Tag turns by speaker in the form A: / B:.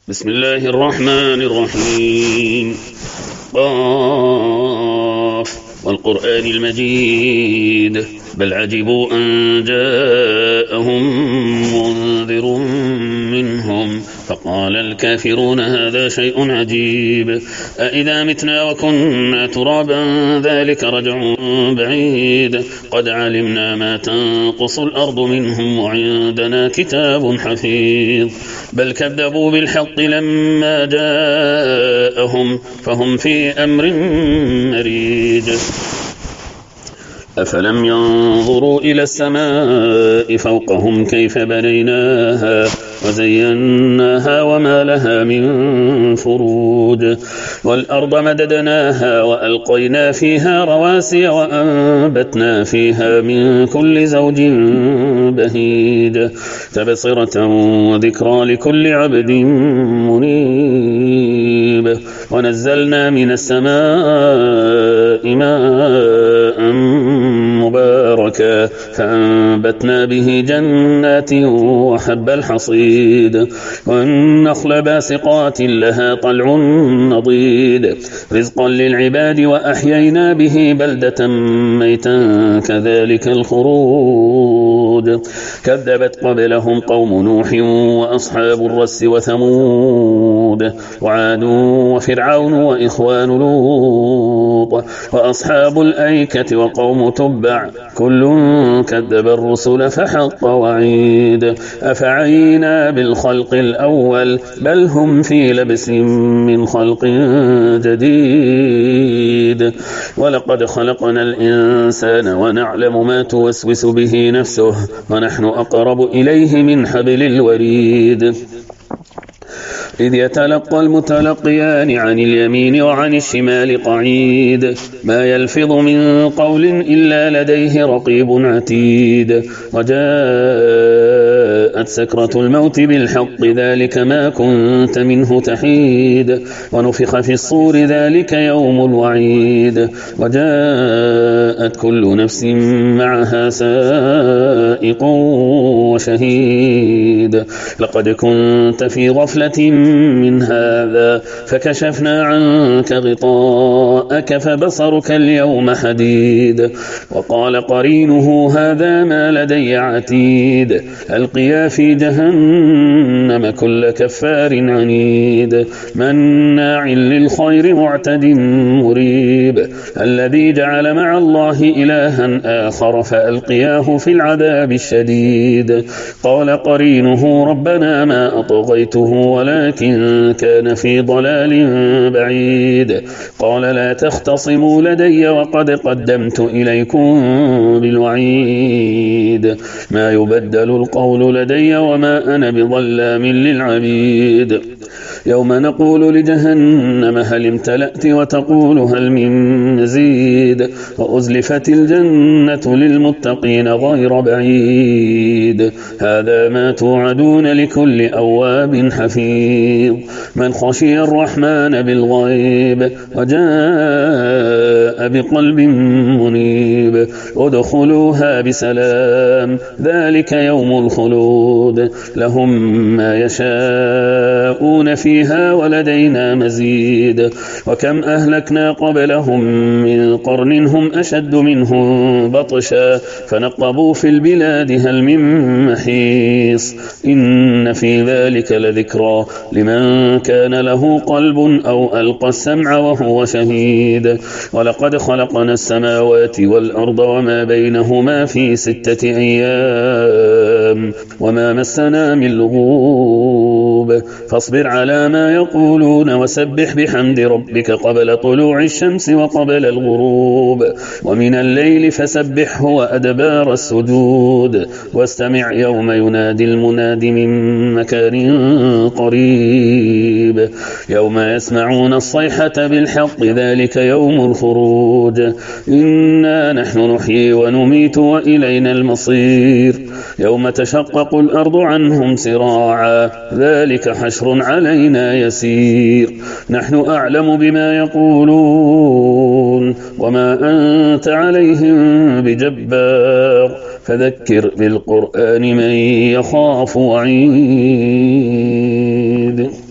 A: بسم الله الرحمن الرحيم. قاف والقرآن المجيد بل عجبوا أن جاءهم منذر منهم فقال الكافرون هذا شيء عجيب أإذا متنا وكنا ترابا ذلك رجع بعيد قد علمنا ما تنقص الأرض منهم وعندنا كتاب حفيظ بل كذبوا بالحق لما جاءهم فهم في أمر مريج أفلم ينظروا إلى السماء فوقهم كيف بنيناها وزيناها وما لها من فروج والأرض مددناها وألقينا فيها رواسي وأنبتنا فيها من كل زوج بهيج تبصرة وذكرى لكل عبد منيب ونزلنا من السماء ماء مباركا فأنبتنا به جنات وحب الحصيد والنخل باسقات لها طلع نضيد رزقا للعباد وأحيينا به بلدة ميتا كذلك الخروج كذبت قبلهم قوم نوح وأصحاب الرس وثمود وعاد وفرعون وإخوان لوط وأصحاب الأيكة وقوم تبع كل كذب الرسل فحق وعيد أفعينا بالخلق الأول بل هم في لبس من خلق جديد ولقد خلقنا الإنسان ونعلم ما توسوس به نفسه ونحن أقرب إليه من حبل الوريد إذ يتلقى المتلقيان عن اليمين وعن الشمال قعيد ما يلفظ من قول إلا لديه رقيب عتيد وجاءت سكرة الموت بالحق ذلك ما كنت منه تحيد ونفخ في الصور ذلك يوم الوعيد وجاءت كل نفس معها سائق وشهيد لقد كنت في غفلة من هذا فكشفنا عنك غطاءك فبصرك اليوم حديد وقال قرينه هذا ما لدي عتيد ألقيا في جهنم كل كفار عنيد مناع للخير معتد مريب الذي جعل مع الله إلها آخر فألقياه في العذاب الشديد قال قرينه ربنا ما أطغيته ولكن كان في ضلال بعيد قال لا تختصموا لدي وقد قدمت إليكم بالوعيد ما يبدل القول لدي وما أنا بظلام للعبيد يوم نقول لجهنم هل امتلأت وتقول هل من مزيد وأزلفت الجنة للمتقين غير بعيد هذا ما توعدون لكل أواب حفيظ من خشي الرحمن بالغيب وجاء بقلب منيب ادخلوها بسلام ذلك يوم الخلود لهم ما يشاءون فيها ولدينا مزيد وكم أهلكنا قبلهم من قرن هم أشد منهم بطشا فنقبوا في البلاد هل من محيص إن في ذلك لذكرى لمن كان له قلب أو ألقى السمع وهو شهيد ولقد خلقنا السماوات والأرض وما بينهما في 6 أيام وما مسنا من لغوب فاصبر على ما يقولون وسبح بحمد ربك قبل طلوع الشمس وقبل الغروب ومن الليل فسبحه وأدبار السجود واستمع يوم ينادي المناد من مكان قريب يوم يسمعون الصيحة بالحق ذلك يوم الخروج إنا نحن نحيي ونميت وإلينا المصير يوم تشقق الأرض عنهم سراعا ذلك حشر علينا يسير نحن أعلم بما يقولون وما أنت عليهم بجبار فذكر بالقرآن من يخاف وعيد.